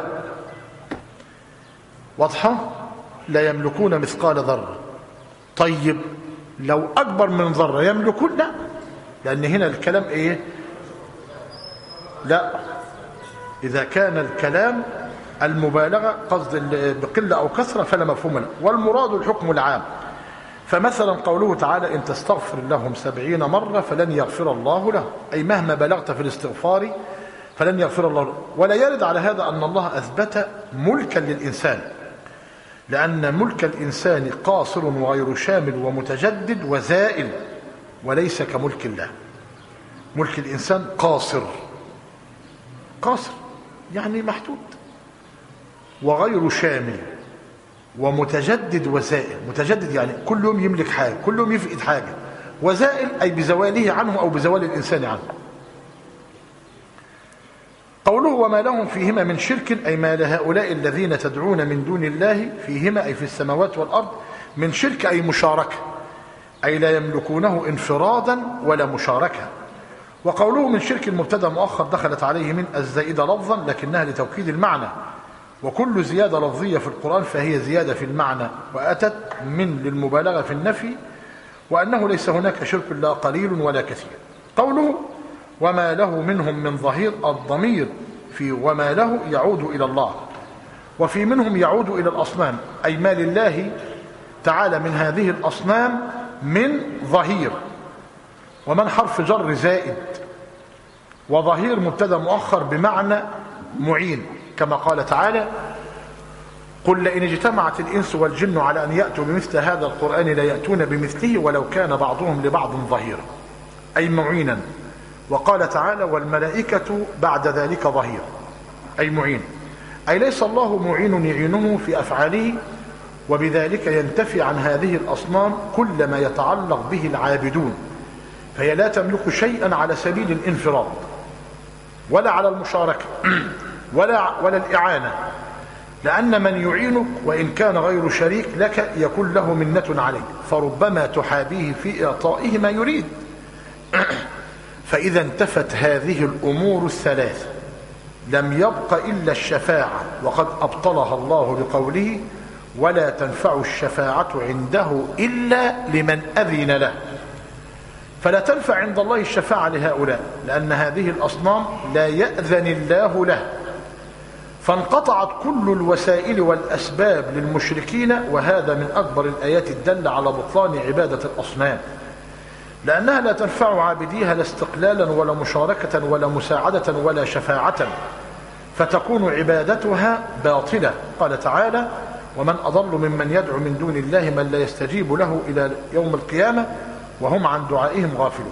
واضحة؟ لا يملكون مثقال ذرة. طيب لو أكبر من ذرة يملكون؟ لا، لأن هنا الكلام إيه؟ لا، إذا كان الكلام المبالغة قصد بقلة أو كثرة فلا مفهوم له، والمراد الحكم العام. فمثلا قوله تعالى إن تستغفر لهم 70 مرة فلن يغفر الله له، أي مهما بلغت في الاستغفار فلن يغفر الله له. ولا يرد على هذا أن الله أثبت ملكا للإنسان، لأن ملك الإنسان قاصر وغير شامل ومتجدد وزائل، وليس كملك الله. ملك الإنسان قاصر يعني محدود، وغير شامل ومتجدد وزائل. متجدد يعني كل يوم يملك حاجة، كل يوم يفقد حاجة، وزائل أي بزواله عنه أو بزوال الإنسان عنه. قوله وما لهم فيهما من شرك، أي ما لهؤلاء الذين تدعون من دون الله فيهما أي في السماوات والأرض من شرك، أي مشاركة، أي لا يملكونه انفرادا ولا مشاركة. وقوله من شرك المبتدا مؤخر دخلت عليه من الزائدة لفظا لكنها لتوكيد المعنى، وكل زيادة لفظية في القرآن فهي زيادة في المعنى، وأتت من للمبالغة في النفي، وأنه ليس هناك شرك لا قليل ولا كثير. قوله وما له منهم من ظهير، الضمير في وما له يعود إلى الله، وفي منهم يعود إلى الأصنام، أي ما لله تعالى من هذه الأصنام من ظهير. ومن حرف جر زائد، وظهير مبتدا مؤخر بمعنى معين، كما قال تعالى قل لئن اجتمعت الإنس والجن على أن يأتوا بمثل هذا القرآن لا يأتون بمثله ولو كان بعضهم لبعض ظهيرا، أي معينا. وقال تعالى والملائكة بعد ذلك ظهير، أي معين، أي ليس الله معين يعينه في أفعاله، وبذلك ينتفي عن هذه الأصنام كل ما يتعلق به العابدون، فهي لا تملك شيئا على سبيل الانفراد ولا على المشاركة ولا الإعانة، لأن من يعينك وإن كان غير شريك لك يكون له منة عليه، فربما تحابيه في إعطائه ما يريد. فإذا انتفت هذه الأمور الثلاث لم يبق إلا الشفاعة، وقد أبطلها الله بقوله ولا تنفع الشفاعة عنده إلا لمن أذن له. فلا تنفع عند الله الشفاعة لهؤلاء، لأن هذه الأصنام لا يأذن الله له، فانقطعت كل الوسائل والأسباب للمشركين، وهذا من أكبر الآيات الدالة على بطلان عبادة الأصنام، لأنها لا تنفع عابديها لا استقلالا ولا مشاركة ولا مساعدة ولا شفاعة، فتكون عبادتها باطلة. قال تعالى ومن أضل ممن يدعو من دون الله من لا يستجيب له إلى يوم القيامة وهم عن دعائهم غافلون.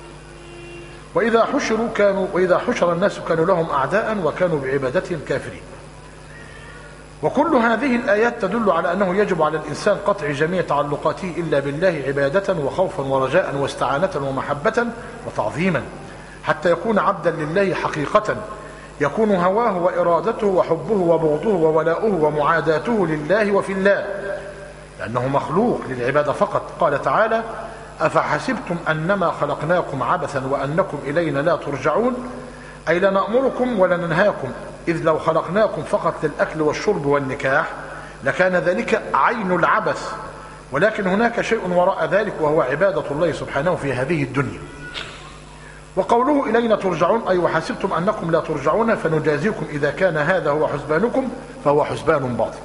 وإذا حشر الناس كانوا لهم أعداء وكانوا بعبادتهم كافرين. وكل هذه الآيات تدل على أنه يجب على الإنسان قطع جميع تعلقاته إلا بالله عبادة وخوفا ورجاء واستعانة ومحبة وتعظيما، حتى يكون عبدا لله حقيقة، يكون هواه وإرادته وحبه وبغضه وولاؤه ومعاداته لله وفي الله، لأنه مخلوق للعبادة فقط. قال تعالى أفحسبتم أنما خلقناكم عبثا وأنكم إلينا لا ترجعون، أي لا نأمركم ولا ننهاكم، إذ لو خلقناكم فقط للأكل والشرب والنكاح لكان ذلك عين العبث، ولكن هناك شيء وراء ذلك وهو عبادة الله سبحانه في هذه الدنيا. وقوله إلينا ترجعون أي وحسبتم أنكم لا ترجعون فنجازيكم إذا كان هذا هو حسبانكم فهو حسبان باطل.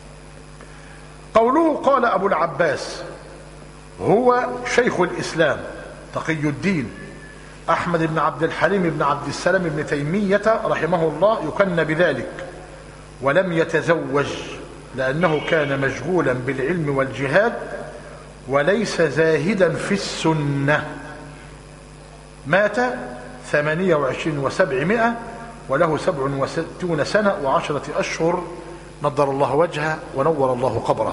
قوله قال أبو العباس هو شيخ الإسلام تقي الدين أحمد بن عبد الحليم بن عبد السلام بن تيمية رحمه الله، يكن بذلك، ولم يتزوج لأنه كان مشغولا بالعلم والجهاد وليس زاهدا في السنة. مات 28 و700 وله 67 سنة و10 أشهر، نضر الله وجهه ونور الله قبره.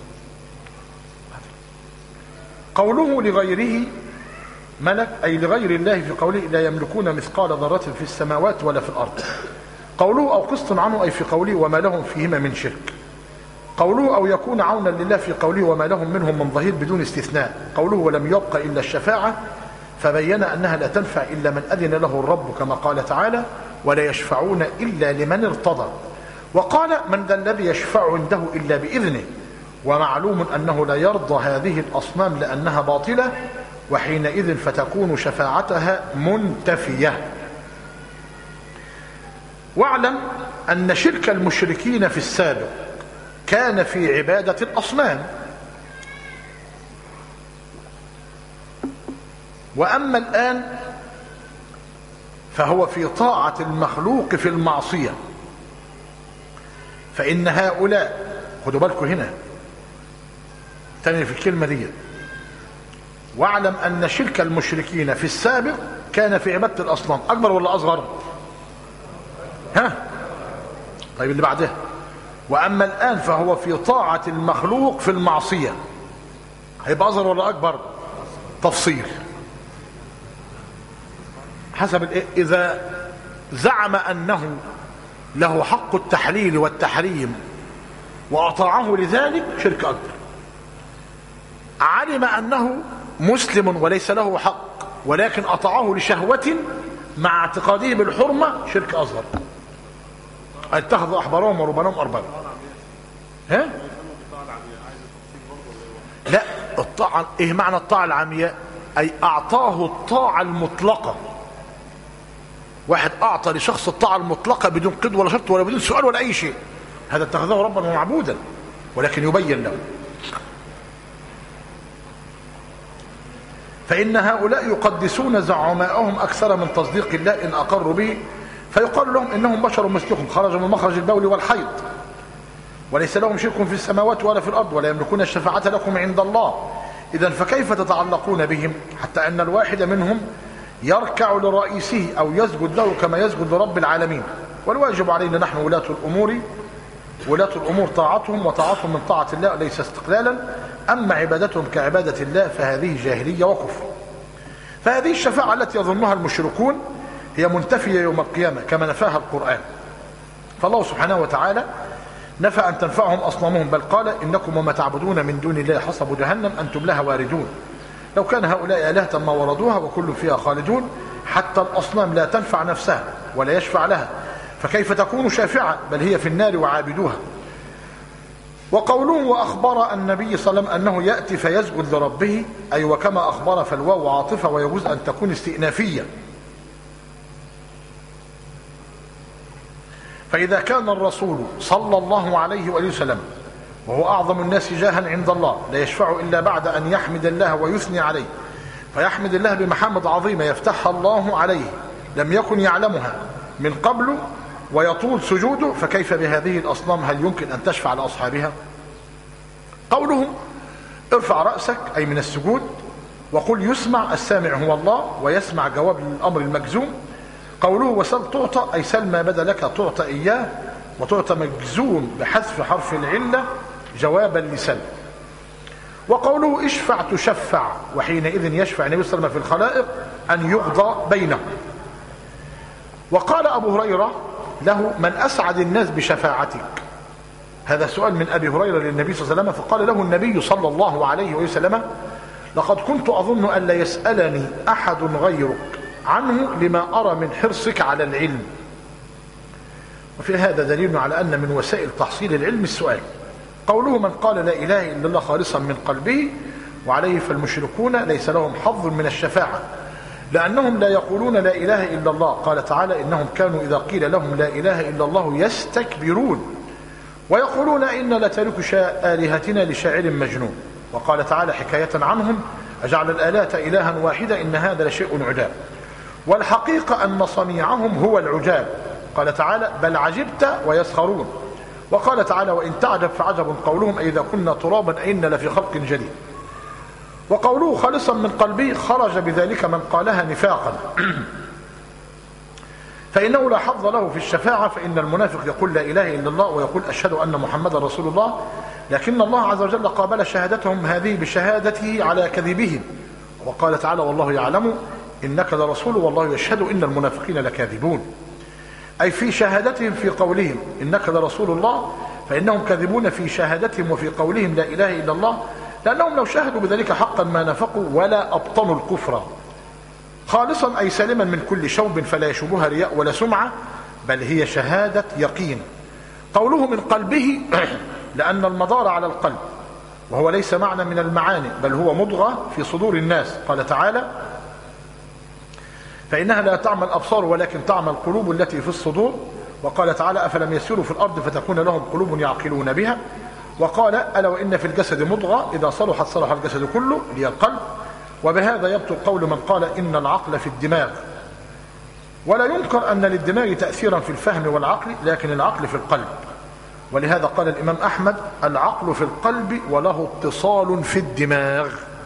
قوله لغيره ملك أي لغير الله في قوله لا يملكون مثقال ذرة في السماوات ولا في الأرض. قوله أو قسط عنه أي في قوله وما لهم فيهما من شرك. قوله أو يكون عونا لله في قوله وما لهم منهم من ظهير بدون استثناء. قوله ولم يبق إلا الشفاعة، فبين أنها لا تنفع إلا من أذن له الرب، كما قال تعالى ولا يشفعون إلا لمن ارتضى. وقال من ذا الذي يشفع عنده إلا بإذنه، ومعلوم أنه لا يرضى هذه الأصنام لأنها باطلة، وحينئذ فتكون شفاعتها منتفية. واعلم أن شرك المشركين في السابق كان في عبادة الأصنام، وأما الآن فهو في طاعة المخلوق في المعصية. فإن هؤلاء خدوا بالكم هنا تاني في الكلمة دي، واعلم أن شرك المشركين في السابق كان في عبادة الأصنام. أكبر ولا أصغر؟ طيب اللي بعدها وأما الآن فهو في طاعة المخلوق في المعصية، هيبقى أصغر ولا أكبر؟ تفصيل حسب إذا زعم أنه له حق التحليل والتحريم وأطاعه لذلك شرك أكبر. علم أنه مسلم وليس له حق ولكن أطاعه لشهوة مع اعتقاده بالحرمة شرك أصغر. اتخذوا أحبارهم ورهبانهم أربابا. ها؟ لا، الطاعة ايه معنى الطاعة العمياء؟ أي أعطاه الطاعة المطلقة. واحد أعطى لشخص الطاعة المطلقة بدون قيد ولا شرط ولا بدون سؤال ولا أي شيء، هذا اتخذه ربا ومعبودا، ولكن يبين له. فإن هؤلاء يقدسون زعماءهم أكثر من تصديق الله إن أقروا به، فيقال لهم إنهم بشر مثلكم خرجوا من مخرج البول والحيض، وليس لهم شرك في السماوات ولا في الأرض ولا يملكون الشفاعة لكم عند الله. إذن فكيف تتعلقون بهم حتى أن الواحد منهم يركع لرئيسه أو يسجد له كما يسجد لرب العالمين؟ والواجب علينا نحن ولاة الأمور طاعتهم، وطاعتهم من طاعة الله ليس استقلالا. أما عبادتهم كعبادة الله فهذه جاهلية وكفر. فهذه الشفاعة التي يظنها المشركون هي منتفية يوم القيامة كما نفاها القرآن. فالله سبحانه وتعالى نفى أن تنفعهم أصنامهم، بل قال إنكم وما تعبدون من دون الله حصب جهنم أنتم لها واردون. لو كان هؤلاء آلهة ما وردوها وكل فيها خالدون. حتى الأصنام لا تنفع نفسها ولا يشفع لها، فكيف تكون شافعة؟ بل هي في النار وعابدوها. وقوله وأخبر النبي صلى الله عليه وسلم أنه يأتي فيسجد لربه، أي وكما أخبر، فالواو عاطفة ويجوز أن تكون استئنافية. فإذا كان الرسول صلى الله عليه وآله وسلم وهو أعظم الناس جاها عند الله لا يشفع إلا بعد أن يحمد الله ويثني عليه، فيحمد الله بمحامد عظيمة يفتحها الله عليه لم يكن يعلمها من قبل ويطول سجوده، فكيف بهذه الأصنام؟ هل يمكن أن تشفع لأصحابها؟ قولهم ارفع رأسك أي من السجود، وقل يسمع، السامع هو الله ويسمع جواب الأمر المجزوم. قوله وسل تعطى أي سل ما بدا لك تعطى إياه، وتعطى مجزوم بحذف حرف العلة جوابا لسل. وقوله اشفع تشفع، وحينئذ يشفع النبي صلى الله عليه وسلم في الخلائق أن يقضى بينهم. وقال أبو هريرة له من أسعد الناس بشفاعتك؟ هذا سؤال من أبي هريرة للنبي صلى الله عليه وسلم، فقال له النبي صلى الله عليه وسلم لقد كنت أظن أن لا يسألني أحد غيرك عنه لما أرى من حرصك على العلم. وفي هذا دليل على أن من وسائل تحصيل العلم السؤال. قوله من قال لا إله إلا الله خالصا من قلبه، وعليه فالمشركون ليس لهم حظ من الشفاعة لأنهم لا يقولون لا إله إلا الله. قال تعالى إنهم كانوا إذا قيل لهم لا إله إلا الله يستكبرون ويقولون إن لترك آلهتنا لشاعر مجنون. وقال تعالى حكاية عنهم أجعل الآلهة إلها واحدة إن هذا لشيء عجاب. والحقيقة أن صنيعهم هو العجاب. قال تعالى بل عجبت ويسخرون. وقال تعالى وإن تعجب فعجب قولهم أئذا كنا ترابا أئنا لفي خلق جديد. وقوله خالصا من قلبه خرج بذلك من قالها نفاقا فإنه لا حظ له في الشفاعة، فإن المنافق يقول لا إله إلا الله ويقول أشهد أن محمد رسول الله، لكن الله عز وجل قابل شهادتهم هذه بشهادته على كذبهم. وقال تعالى والله يعلم إنك لرسول والله يشهد إن المنافقين لكاذبون، أي في شهادتهم في قولهم إنك لرسول الله، فإنهم كاذبون في شهادتهم وفي قولهم لا إله إلا الله، لأنهم لو شاهدوا بذلك حقا ما نفقوا ولا أبطنوا الكفر. خالصا أي سالما من كل شوب فلا يشوبها رياء ولا سمعة، بل هي شهادة يقين. قوله من قلبه لأن المدار على القلب، وهو ليس معنى من المعاني بل هو مضغة في صدور الناس. قال تعالى فإنها لا تعمى الأبصار ولكن تعمى القلوب التي في الصدور. وقال تعالى أفلم يسيروا في الأرض فتكون لهم قلوب يعقلون بها. وقال ألا وإن في الجسد مضغة إذا صلحت صلح الجسد كله هي القلب. وبهذا يبطل قول من قال إن العقل في الدماغ. ولا ينكر أن للدماغ تأثيرا في الفهم والعقل، لكن العقل في القلب. ولهذا قال الإمام أحمد العقل في القلب وله اتصال في الدماغ.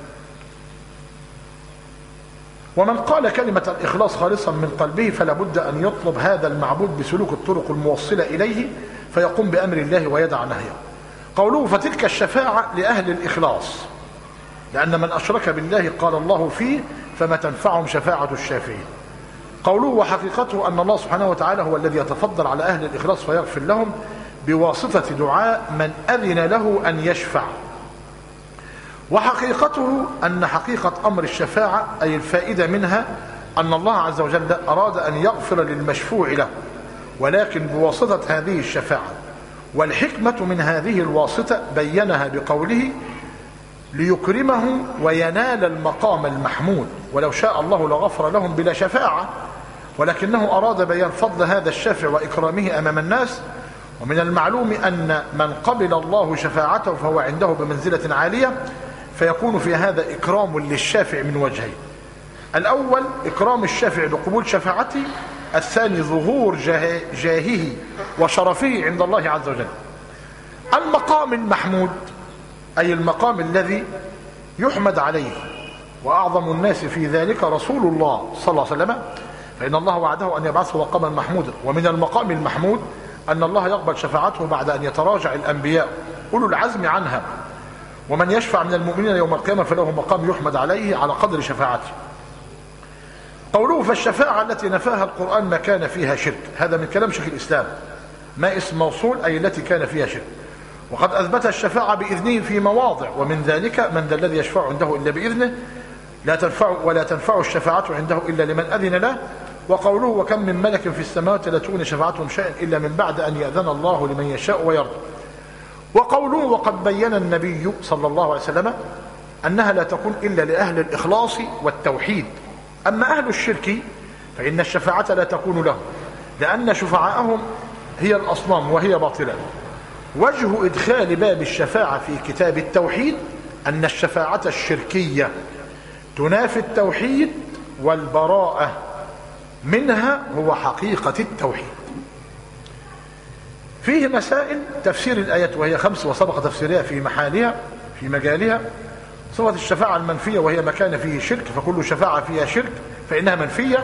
ومن قال كلمة الإخلاص خالصا من قلبه فلا بد أن يطلب هذا المعبود بسلوك الطرق الموصلة إليه، فيقوم بأمر الله ويدع نهيه. قوله فتلك الشفاعة لأهل الإخلاص، لأن من أشرك بالله قال الله فيه فما تنفعهم شفاعة الشافعين. قوله وحقيقته أن الله سبحانه وتعالى هو الذي يتفضل على أهل الإخلاص فيغفر لهم بواسطة دعاء من أذن له أن يشفع. وحقيقته أن حقيقة أمر الشفاعة أي الفائدة منها أن الله عز وجل أراد أن يغفر للمشفوع له، ولكن بواسطة هذه الشفاعة. والحكمة من هذه الواسطة بينها بقوله ليكرمه وينال المقام المحمود، ولو شاء الله لغفر لهم بلا شفاعة، ولكنه أراد بيان فضل هذا الشافع وإكرامه أمام الناس. ومن المعلوم أن من قبل الله شفاعته فهو عنده بمنزلة عالية، فيكون في هذا إكرام للشافع من وجهين: الأول إكرام الشافع بقبول شفاعته، الثاني ظهور جاهه وشرفه عند الله عز وجل. المقام المحمود أي المقام الذي يحمد عليه، وأعظم الناس في ذلك رسول الله صلى الله عليه وسلم، فإن الله وعده أن يبعثه مقاما محمودا. ومن المقام المحمود أن الله يقبل شفاعته بعد أن يتراجع الأنبياء أولو العزم عنها، ومن يشفع من المؤمنين يوم القيامة فله مقام يحمد عليه على قدر شفاعته. قوله فالشفاعة التي نفاها القرآن ما كان فيها شرك، هذا من كلام شيخ الإسلام، ما اسم موصول أي التي كان فيها شرك. وقد أثبت الشفاعة بإذنه في مواضع، ومن ذلك من ذا الذي يشفع عنده إلا بإذنه ولا تنفع الشفاعة عنده إلا لمن أذن له. وقوله وكم من ملك في السماوات لا تغني شفاعتهم شيئا إلا من بعد أن يأذن الله لمن يشاء ويرضى. وقوله وقد بين النبي صلى الله عليه وسلم أنها لا تكون إلا لأهل الإخلاص والتوحيد. أما أهل الشرك فإن الشفاعة لا تكون لهم، لأن شفعاءهم هي الأصنام وهي باطلة. وجه إدخال باب الشفاعة في كتاب التوحيد أن الشفاعة الشركية تنافي التوحيد، والبراءة منها هو حقيقة التوحيد. فيه مسائل تفسير الآيات وهي 5 وسبق تفسيرها في محالها في مجالها. صفة الشفاعة المنفية وهي ما كان فيه شرك، فكل شفاعة فيها شرك فإنها منفية.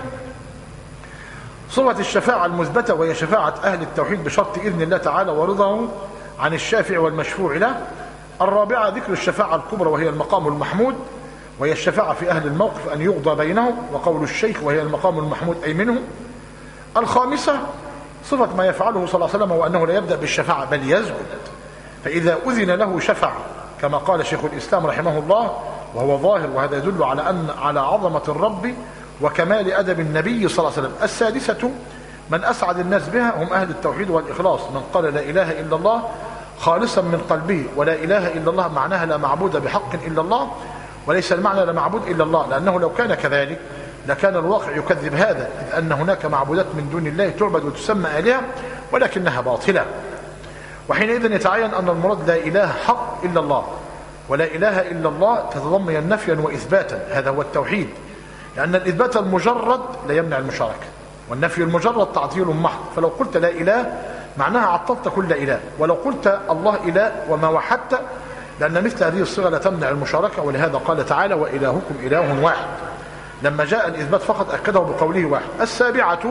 صفة الشفاعة المثبتة وهي شفاعة أهل التوحيد بشرط إذن الله تعالى ورضاه عن الشافع والمشفوع له. الرابعة ذكر الشفاعة الكبرى وهي المقام المحمود، وهي الشفاعة في أهل الموقف أن يقضى بينهم، وقول الشيخ وهي المقام المحمود أي منه. الخامسة صفة ما يفعله صلى الله عليه وسلم وأنه لا يبدأ بالشفاعة بل يسجد، فإذا أذن له شفع كما قال شيخ الإسلام رحمه الله، وهو ظاهر، وهذا يدل على عظمة الرب وكمال أدب النبي صلى الله عليه وسلم. السادسة من أسعد الناس بها هم أهل التوحيد والإخلاص، من قال لا إله إلا الله خالصا من قلبه، ولا إله إلا الله معناها لا معبود بحق إلا الله، وليس المعنى لا معبود إلا الله، لأنه لو كان كذلك لكان الواقع يكذب هذا، إذ أن هناك معبودات من دون الله تعبد وتسمى آلهة ولكنها باطلة. وحينئذ يتعين أن المراد لا إله حق إلا الله، ولا إله إلا الله تتضمن نفيا وإثباتا، هذا هو التوحيد، لأن الإثبات المجرد لا يمنع المشاركة، والنفي المجرد تعطيل محض. فلو قلت لا إله معناها عطلت كل إله، ولو قلت الله إله وما وحدت، لأن مثل هذه الصيغة لا تمنع المشاركة. ولهذا قال تعالى وإلهكم إله واحد، لما جاء الإثبات فقط أكده بقوله واحد. السابعة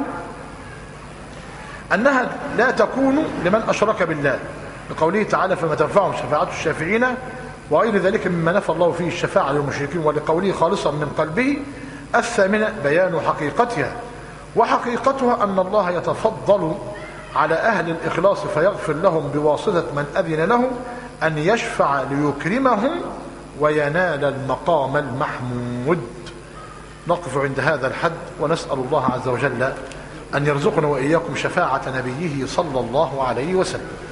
أنها لا تكون لمن أشرك بالله، بقوله تعالى فما تنفعهم شفاعة الشافعين، وغير ذلك مما نفى الله فيه الشفاعة للمشركين، ولقوله خالصا من قلبه. الثامنة بيان حقيقتها، وحقيقتها أن الله يتفضل على أهل الإخلاص فيغفر لهم بواسطة من أذن له أن يشفع ليكرمهم وينال المقام المحمود. نقف عند هذا الحد، ونسأل الله عز وجل أن يرزقنا وإياكم شفاعة نبيه صلى الله عليه وسلم.